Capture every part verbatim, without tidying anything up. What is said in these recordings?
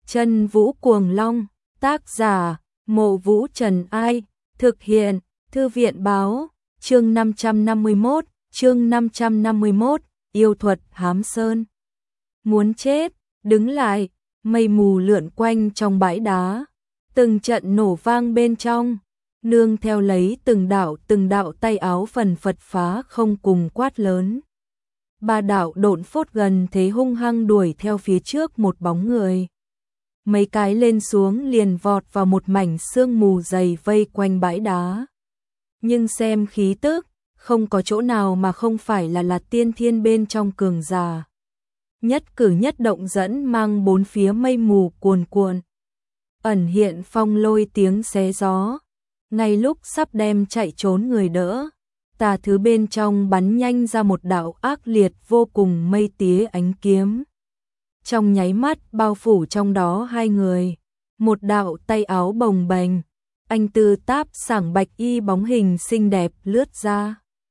Chân Vũ Cuồng Long, tác giả, Mộ Vũ Trần Ai, thực hiện, Thư viện Báo, chương năm trăm năm mươi mốt, chương năm trăm năm mươi mốt, yêu thuật hám sơn. Muốn chết, đứng lại, mây mù lượn quanh trong bãi đá, từng trận nổ vang bên trong, nương theo lấy từng đạo từng đạo tay áo phần phật phá không cùng quát lớn. Ba đạo độn phốt gần thế hung hăng đuổi theo phía trước một bóng người. Mấy cái lên xuống liền vọt vào một mảnh sương mù dày vây quanh bãi đá. Nhưng xem khí tức, không có chỗ nào mà không phải là là tiên thiên bên trong cường giả. Nhất cử nhất động dẫn mang bốn phía mây mù cuồn cuộn. Ẩn hiện phong lôi tiếng xé gió. Ngay lúc sắp đem chạy trốn người đỡ, tà thứ bên trong bắn nhanh ra một đạo ác liệt vô cùng mây tía ánh kiếm. Trong nháy mắt bao phủ trong đó hai người, một đạo tay áo bồng bềnh, anh tư táp sảng bạch y bóng hình xinh đẹp lướt ra.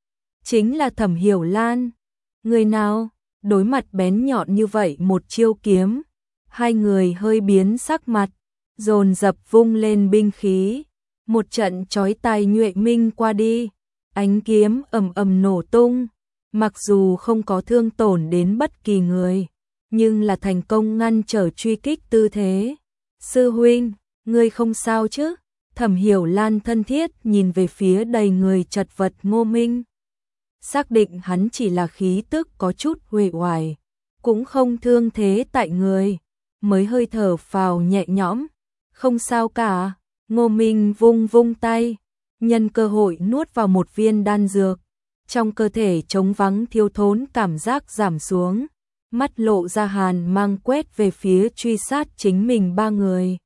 Chính là Thẩm Hiểu Lan. Người nào, đối mặt bén nhọn như vậy một chiêu kiếm, hai người hơi biến sắc mặt, dồn dập vung lên binh khí. Một trận chói tai nhuệ minh qua đi, ánh kiếm ầm ầm nổ tung, mặc dù không có thương tổn đến bất kỳ người, nhưng là thành công ngăn trở truy kích tư thế. Sư huynh, ngươi không sao chứ? Thẩm Hiểu Lan thân thiết nhìn về phía đầy người chật vật Ngô Minh. Xác định hắn chỉ là khí tức có chút uể oải, cũng không thương thế tại người, mới hơi thở phào nhẹ nhõm. Không sao cả. Ngô Minh vung vung tay, nhân cơ hội nuốt vào một viên đan dược, trong cơ thể trống vắng thiếu thốn cảm giác giảm xuống, mắt lộ ra hàn mang quét về phía truy sát chính mình ba người.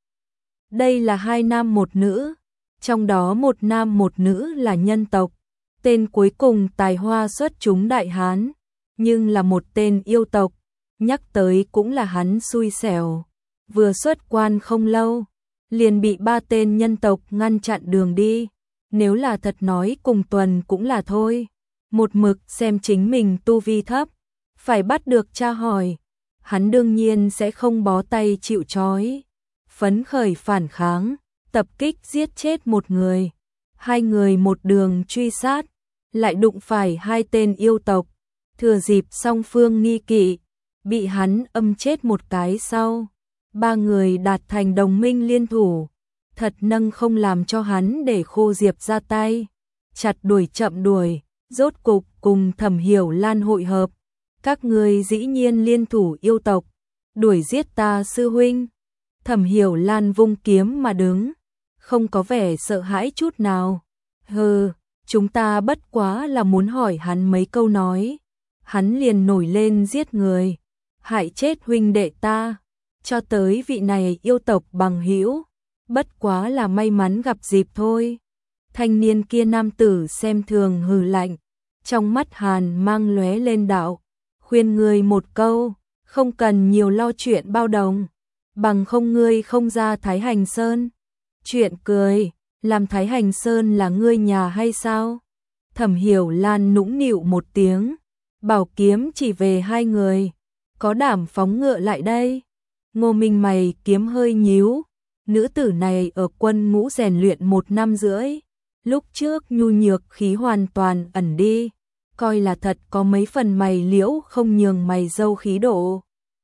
Đây là hai nam một nữ, trong đó một nam một nữ là nhân tộc, tên cuối cùng tài hoa xuất chúng đại hán, nhưng là một tên yêu tộc, nhắc tới cũng là hắn xui xẻo, vừa xuất quan không lâu liền bị ba tên nhân tộc ngăn chặn đường đi. Nếu là thật nói cùng tuần cũng là thôi. Một mực xem chính mình tu vi thấp, phải bắt được tra hỏi. Hắn đương nhiên sẽ không bó tay chịu trói. Phấn khởi phản kháng, tập kích giết chết một người. Hai người một đường truy sát, lại đụng phải hai tên yêu tộc. Thừa dịp song phương nghi kỵ, bị hắn âm chết một cái sau. Ba người đạt thành đồng minh liên thủ, thật nâng không làm cho hắn để Khô Diệp ra tay, chặt đuổi chậm đuổi, rốt cục cùng Thẩm Hiểu Lan hội hợp. Các người dĩ nhiên liên thủ yêu tộc, đuổi giết ta sư huynh. Thẩm Hiểu Lan vung kiếm mà đứng, không có vẻ sợ hãi chút nào. Hừ, chúng ta bất quá là muốn hỏi hắn mấy câu nói, hắn liền nổi lên giết người, hại chết huynh đệ ta. Cho tới vị này yêu tộc bằng hữu, bất quá là may mắn gặp dịp thôi. Thanh niên kia nam tử xem thường hừ lạnh, trong mắt hàn mang lóe lên đạo, khuyên ngươi một câu, không cần nhiều lo chuyện bao đồng, bằng không ngươi không ra Thái Hành Sơn. Chuyện cười, làm Thái Hành Sơn là ngươi nhà hay sao? Thẩm Hiểu Lan nũng nịu một tiếng, bảo kiếm chỉ về hai người, có đảm phóng ngựa lại đây. Ngô Minh mày kiếm hơi nhíu, nữ tử này ở quân ngũ rèn luyện một năm rưỡi, lúc trước nhu nhược khí hoàn toàn ẩn đi, coi là thật có mấy phần mày liễu không nhường mày dâu khí độ.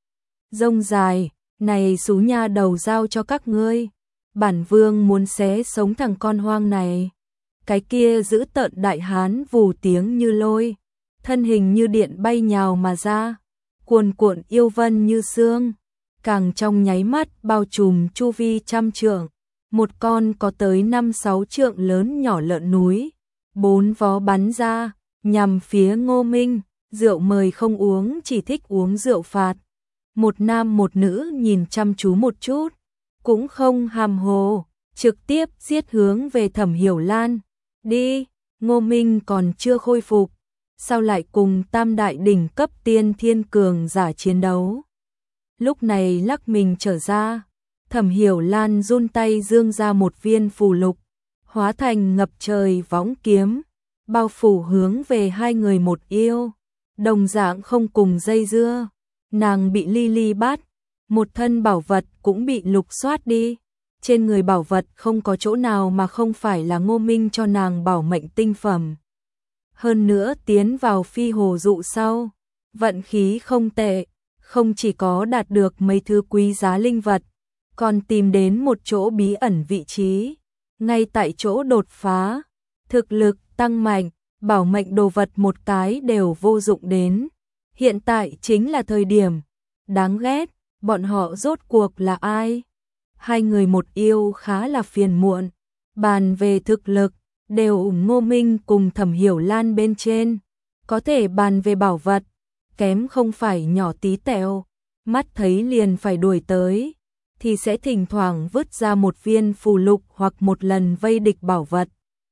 Rông dài, này xú nha đầu giao cho các ngươi, bản vương muốn xé sống thằng con hoang này. Cái kia giữ tợn đại hán vù tiếng như lôi, thân hình như điện bay nhào mà ra, cuồn cuộn yêu vân như sương. Càng trong nháy mắt bao trùm chu vi trăm trượng, một con có tới năm sáu trượng lớn nhỏ lợn núi, bốn vó bắn ra, nhằm phía Ngô Minh, rượu mời không uống chỉ thích uống rượu phạt. Một nam một nữ nhìn chăm chú một chút, cũng không hàm hồ, trực tiếp giết hướng về Thẩm Hiểu Lan. Đi, Ngô Minh còn chưa khôi phục, sao lại cùng tam đại đỉnh cấp tiên thiên cường giả chiến đấu? Lúc này lắc mình trở ra, Thẩm Hiểu Lan run tay dương ra một viên phù lục, hóa thành ngập trời võng kiếm, bao phủ hướng về hai người một yêu, đồng dạng không cùng dây dưa. Nàng bị ly ly bắt, một thân bảo vật cũng bị lục soát đi. Trên người bảo vật không có chỗ nào mà không phải là Ngô Minh cho nàng bảo mệnh tinh phẩm. Hơn nữa tiến vào phi hồ dụ sau, vận khí không tệ, không chỉ có đạt được mấy thứ quý giá linh vật, còn tìm đến một chỗ bí ẩn vị trí, ngay tại chỗ đột phá, thực lực tăng mạnh, bảo mệnh đồ vật một cái đều vô dụng đến. Hiện tại chính là thời điểm đáng ghét, bọn họ rốt cuộc là ai? Hai người một yêu khá là phiền muộn, bàn về thực lực, đều Ngô Minh cùng Thẩm Hiểu Lan bên trên, có thể bàn về bảo vật, kém không phải nhỏ tí tẹo, mắt thấy liền phải đuổi tới, thì sẽ thỉnh thoảng vứt ra một viên phù lục hoặc một lần vây địch bảo vật.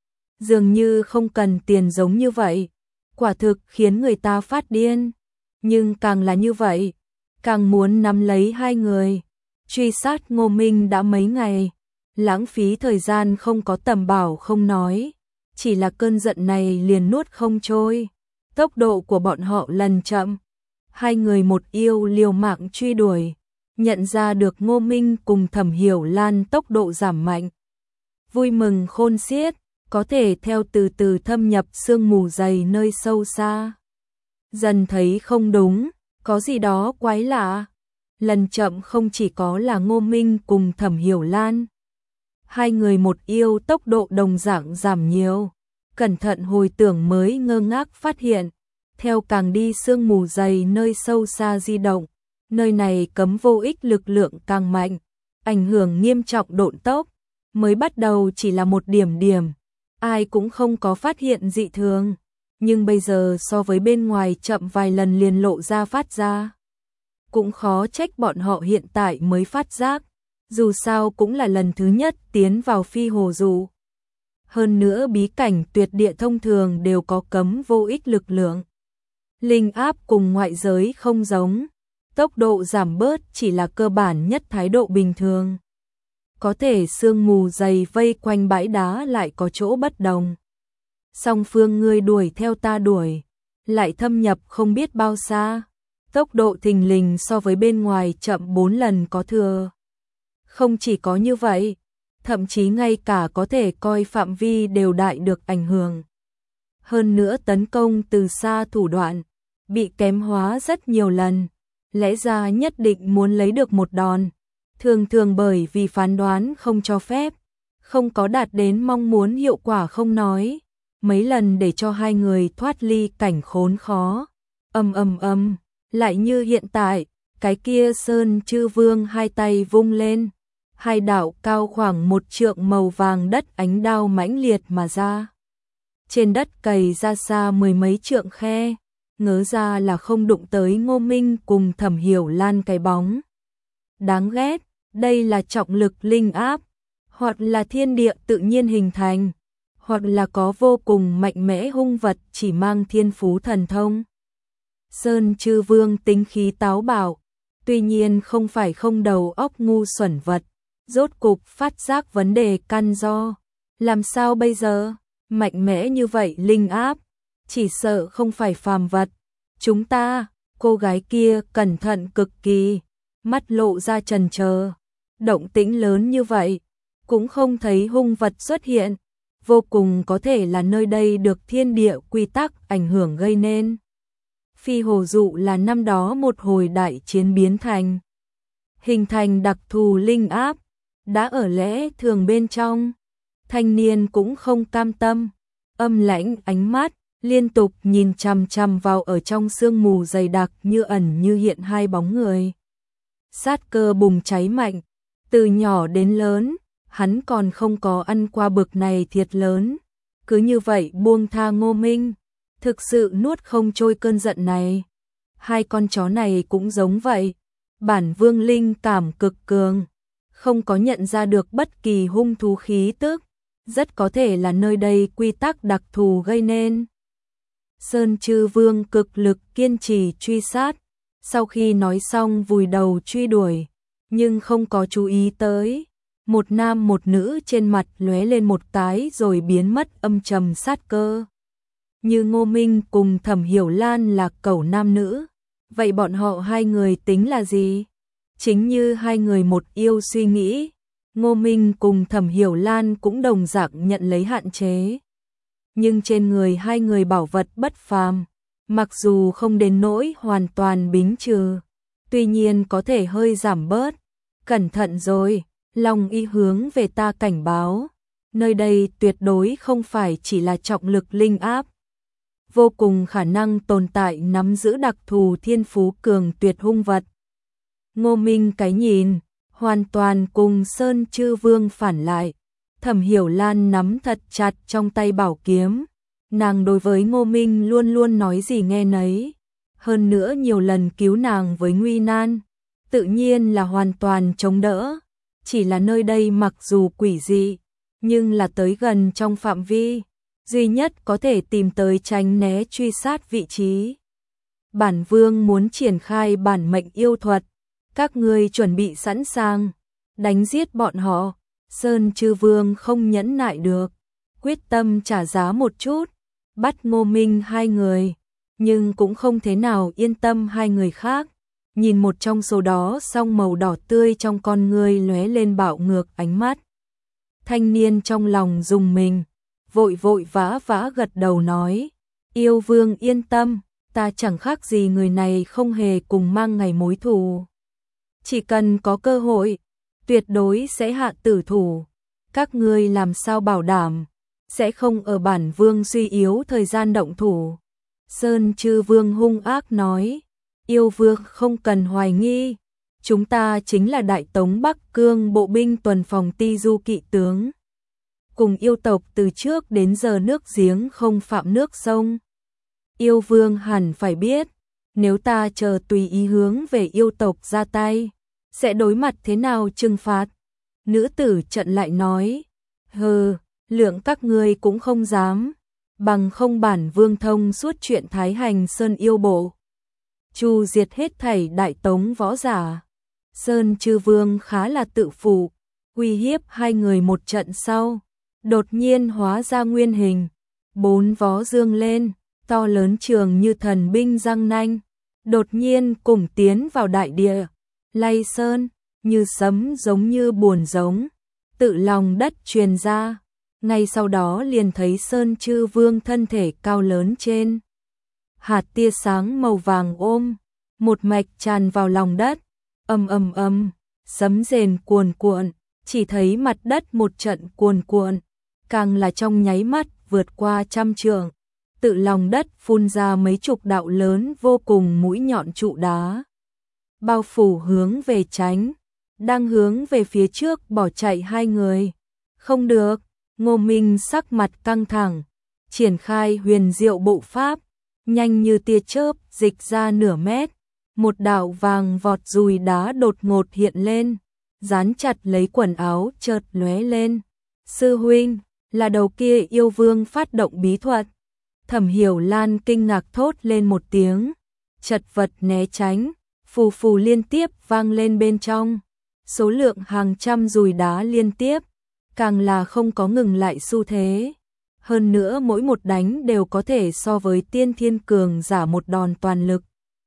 Dường như không cần tiền giống như vậy, quả thực khiến người ta phát điên, nhưng càng là như vậy, càng muốn nắm lấy hai người. Truy sát Ngô Minh đã mấy ngày, lãng phí thời gian không có tầm bảo không nói, chỉ là cơn giận này liền nuốt không trôi. Tốc độ của bọn họ lần chậm, hai người một yêu liều mạng truy đuổi, nhận ra được Ngô Minh cùng Thẩm Hiểu Lan tốc độ giảm mạnh. Vui mừng khôn xiết, có thể theo từ từ thâm nhập sương mù dày nơi sâu xa. Dần thấy không đúng, có gì đó quái lạ. Lần chậm không chỉ có là Ngô Minh cùng Thẩm Hiểu Lan. Hai người một yêu tốc độ đồng dạng giảm nhiều. Cẩn thận hồi tưởng mới ngơ ngác phát hiện. Theo càng đi sương mù dày nơi sâu xa di động, nơi này cấm vô ích lực lượng càng mạnh, ảnh hưởng nghiêm trọng độn tốc. Mới bắt đầu chỉ là một điểm điểm, ai cũng không có phát hiện dị thường. Nhưng bây giờ so với bên ngoài chậm vài lần liền lộ ra phát ra. Cũng khó trách bọn họ hiện tại mới phát giác, dù sao cũng là lần thứ nhất tiến vào phi hồ dụ. Hơn nữa bí cảnh tuyệt địa thông thường đều có cấm vô ích lực lượng. Linh áp cùng ngoại giới không giống, tốc độ giảm bớt chỉ là cơ bản nhất thái độ bình thường. Có thể sương mù dày vây quanh bãi đá lại có chỗ bất đồng. Song phương ngươi đuổi theo ta đuổi, lại thâm nhập không biết bao xa. Tốc độ thình lình so với bên ngoài chậm bốn lần có thừa. Không chỉ có như vậy, thậm chí ngay cả có thể coi phạm vi đều đại được ảnh hưởng. Hơn nữa tấn công từ xa thủ đoạn, bị kém hóa rất nhiều lần, lẽ ra nhất định muốn lấy được một đòn. Thường thường bởi vì phán đoán không cho phép, không có đạt đến mong muốn hiệu quả không nói, mấy lần để cho hai người thoát ly cảnh khốn khó. Âm âm âm. Lại như hiện tại, cái kia Sơn Chư Vương hai tay vung lên, hai đạo cao khoảng một trượng màu vàng đất ánh đao mãnh liệt mà ra. Trên đất cày ra xa mười mấy trượng khe, ngớ ra là không đụng tới Ngô Minh cùng Thẩm Hiểu Lan cái bóng. Đáng ghét, đây là trọng lực linh áp, hoặc là thiên địa tự nhiên hình thành, hoặc là có vô cùng mạnh mẽ hung vật chỉ mang thiên phú thần thông. Sơn Chư Vương tính khí táo bạo, tuy nhiên không phải không đầu óc ngu xuẩn vật, rốt cục phát giác vấn đề căn do. Làm sao bây giờ? Mạnh mẽ như vậy linh áp, chỉ sợ không phải phàm vật. Chúng ta, cô gái kia cẩn thận cực kỳ, mắt lộ ra chần chờ. Động tĩnh lớn như vậy, cũng không thấy hung vật xuất hiện, vô cùng có thể là nơi đây được thiên địa quy tắc ảnh hưởng gây nên. Phi hồ dụ là năm đó một hồi đại chiến biến thành, hình thành đặc thù linh áp, đã ở lẽ thường bên trong. Thanh niên cũng không cam tâm, âm lãnh ánh mắt, liên tục nhìn chằm chằm vào ở trong sương mù dày đặc như ẩn như hiện hai bóng người. Sát cơ bùng cháy mạnh, từ nhỏ đến lớn, hắn còn không có ăn qua bực này thiệt lớn. Cứ như vậy buông tha Ngô Minh, thực sự nuốt không trôi cơn giận này. Hai con chó này cũng giống vậy, bản vương linh cảm cực cường, không có nhận ra được bất kỳ hung thú khí tức, rất có thể là nơi đây quy tắc đặc thù gây nên. Sơn Chư Vương cực lực kiên trì truy sát, sau khi nói xong vùi đầu truy đuổi, nhưng không có chú ý tới. Một nam một nữ trên mặt lóe lên một cái rồi biến mất âm trầm sát cơ. Như Ngô Minh cùng Thẩm Hiểu Lan là cẩu nam nữ, vậy bọn họ hai người tính là gì? Chính như hai người một yêu suy nghĩ, Ngô Minh cùng Thẩm Hiểu Lan cũng đồng dạng nhận lấy hạn chế. Nhưng trên người hai người bảo vật bất phàm, mặc dù không đến nỗi hoàn toàn bính trừ, tuy nhiên có thể hơi giảm bớt. Cẩn thận rồi, Long Y hướng về ta cảnh báo, nơi đây tuyệt đối không phải chỉ là trọng lực linh áp. Vô cùng khả năng tồn tại nắm giữ đặc thù thiên phú cường tuyệt hung vật. Ngô Minh cái nhìn, hoàn toàn cùng Sơn Chư Vương phản lại. Thẩm Hiểu Lan nắm thật chặt trong tay bảo kiếm. Nàng đối với Ngô Minh luôn luôn nói gì nghe nấy. Hơn nữa nhiều lần cứu nàng với nguy nan. Tự nhiên là hoàn toàn chống đỡ. Chỉ là nơi đây mặc dù quỷ dị, nhưng là tới gần trong phạm vi duy nhất có thể tìm tới tránh né truy sát vị trí. Bản vương muốn triển khai bản mệnh yêu thuật, các ngươi chuẩn bị sẵn sàng, đánh giết bọn họ. Sơn Chư Vương không nhẫn nại được, quyết tâm trả giá một chút, bắt Ngô Minh hai người, nhưng cũng không thế nào yên tâm hai người khác. Nhìn một trong số đó song màu đỏ tươi trong con ngươi lóe lên bạo ngược ánh mắt. Thanh niên trong lòng rùng mình, vội vội vã vã gật đầu nói, yêu vương yên tâm, ta chẳng khác gì người này không hề cùng mang ngày mối thù. Chỉ cần có cơ hội, tuyệt đối sẽ hạ tử thủ. Các ngươi làm sao bảo đảm, sẽ không ở bản vương suy yếu thời gian động thủ. Sơn Chư Vương hung ác nói, yêu vương không cần hoài nghi, chúng ta chính là Đại Tống Bắc Cương bộ binh tuần phòng Ti Du kỵ tướng. Cùng yêu tộc từ trước đến giờ nước giếng không phạm nước sông. Yêu vương hẳn phải biết, nếu ta chờ tùy ý hướng về yêu tộc ra tay, sẽ đối mặt thế nào trừng phạt. Nữ tử trận lại nói, hừ, lượng các ngươi cũng không dám, bằng không bản vương thông suốt chuyện Thái Hành Sơn yêu bộ, chu diệt hết thảy Đại Tống võ giả. Sơn Chư Vương khá là tự phụ, uy hiếp hai người một trận sau, đột nhiên hóa ra nguyên hình, bốn vó dương lên, to lớn trường như thần binh răng nanh, đột nhiên cùng tiến vào đại địa, lay sơn, như sấm giống như buồn giống, tự lòng đất truyền ra. Ngay sau đó liền thấy Sơn Chư Vương thân thể cao lớn trên hạt tia sáng màu vàng ôm, một mạch tràn vào lòng đất, ầm ầm ầm, sấm rền cuồn cuộn, chỉ thấy mặt đất một trận cuồn cuộn, càng là trong nháy mắt vượt qua trăm trượng, tự lòng đất phun ra mấy chục đạo lớn vô cùng mũi nhọn trụ đá, bao phủ hướng về tránh, đang hướng về phía trước bỏ chạy hai người. Không được, Ngô Minh sắc mặt căng thẳng, triển khai huyền diệu bộ pháp, nhanh như tia chớp dịch ra nửa mét, một đạo vàng vọt dùi đá đột ngột hiện lên, dán chặt lấy quần áo chợt lóe lên. Sư huynh, là đầu kia yêu vương phát động bí thuật. Thẩm Hiểu Lan kinh ngạc thốt lên một tiếng, chật vật né tránh, phù phù liên tiếp vang lên bên trong. Số lượng hàng trăm dùi đá liên tiếp, càng là không có ngừng lại xu thế. Hơn nữa mỗi một đánh đều có thể so với tiên thiên cường giả một đòn toàn lực.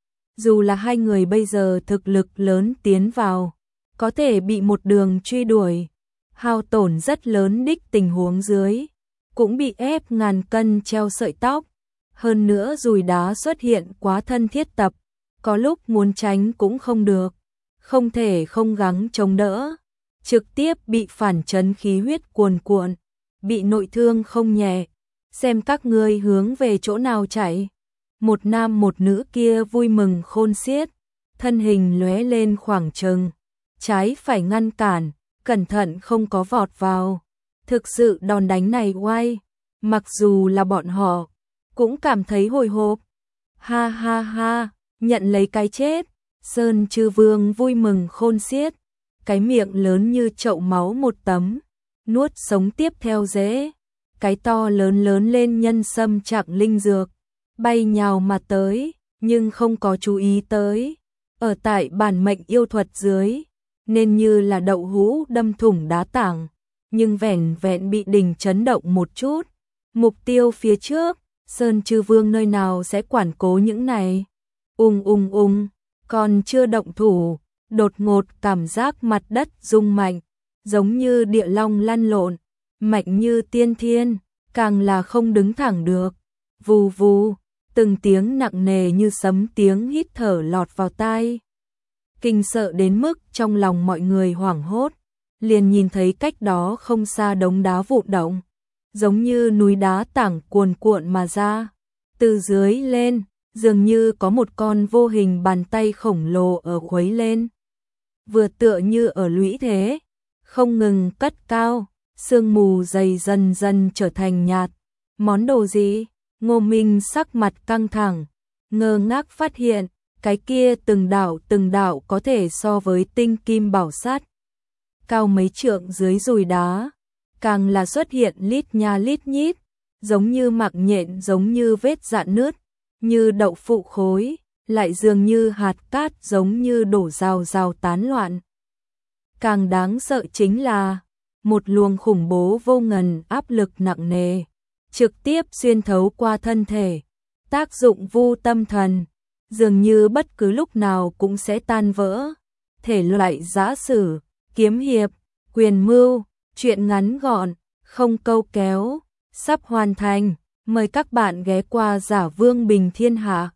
Dù là hai người bây giờ thực lực lớn tiến vào, có thể bị một đường truy đuổi, hao tổn rất lớn đích tình huống dưới, cũng bị ép ngàn cân treo sợi tóc. Hơn nữa dùi đá xuất hiện quá thân thiết tập, có lúc muốn tránh cũng không được, không thể không gắng chống đỡ, trực tiếp bị phản chấn khí huyết cuồn cuộn, bị nội thương không nhẹ. Xem các ngươi hướng về chỗ nào chạy. Một nam một nữ kia vui mừng khôn xiết, thân hình lóe lên khoảng chừng, trái phải ngăn cản, cẩn thận không có vọt vào. Thực sự đòn đánh này oai, mặc dù là bọn họ cũng cảm thấy hồi hộp. Ha ha ha, nhận lấy cái chết. Sơn Chư Vương vui mừng khôn xiết, cái miệng lớn như chậu máu một tấm, nuốt sống tiếp theo dễ. Cái to lớn lớn lên nhân sâm trạng linh dược, bay nhào mà tới, nhưng không có chú ý tới. Ở tại bản mệnh yêu thuật dưới, nên như là đậu hũ đâm thủng đá tảng, nhưng vẻn vẹn bị đình chấn động một chút. Mục tiêu phía trước, Sơn Chư Vương nơi nào sẽ quản cố những này. Ung ung ung, còn chưa động thủ, đột ngột cảm giác mặt đất rung mạnh, giống như địa long lăn lộn, mạnh như tiên thiên, càng là không đứng thẳng được. Vù vù, từng tiếng nặng nề như sấm tiếng hít thở lọt vào tai. Kinh sợ đến mức trong lòng mọi người hoảng hốt, liền nhìn thấy cách đó không xa đống đá vụn động, giống như núi đá tảng cuồn cuộn mà ra. Từ dưới lên, dường như có một con vô hình bàn tay khổng lồ ở khuấy lên. Vừa tựa như ở lũy thế, không ngừng cất cao, sương mù dày dần dần trở thành nhạt. Món đồ gì? Ngô Minh sắc mặt căng thẳng, ngơ ngác phát hiện, cái kia từng đạo từng đạo có thể so với tinh kim bảo sát. Cao mấy trượng dưới dùi đá, càng là xuất hiện lít nha lít nhít, giống như mạc nhện, giống như vết rạn nứt, như đậu phụ khối, lại dường như hạt cát, giống như đổ rào rào tán loạn. Càng đáng sợ chính là, một luồng khủng bố vô ngần áp lực nặng nề, trực tiếp xuyên thấu qua thân thể, tác dụng vu tâm thần, dường như bất cứ lúc nào cũng sẽ tan vỡ. Thể loại giã sử, kiếm hiệp, quyền mưu, truyện ngắn gọn, không câu kéo, sắp hoàn thành, mời các bạn ghé qua Giả Vương Bình Thiên Hạ.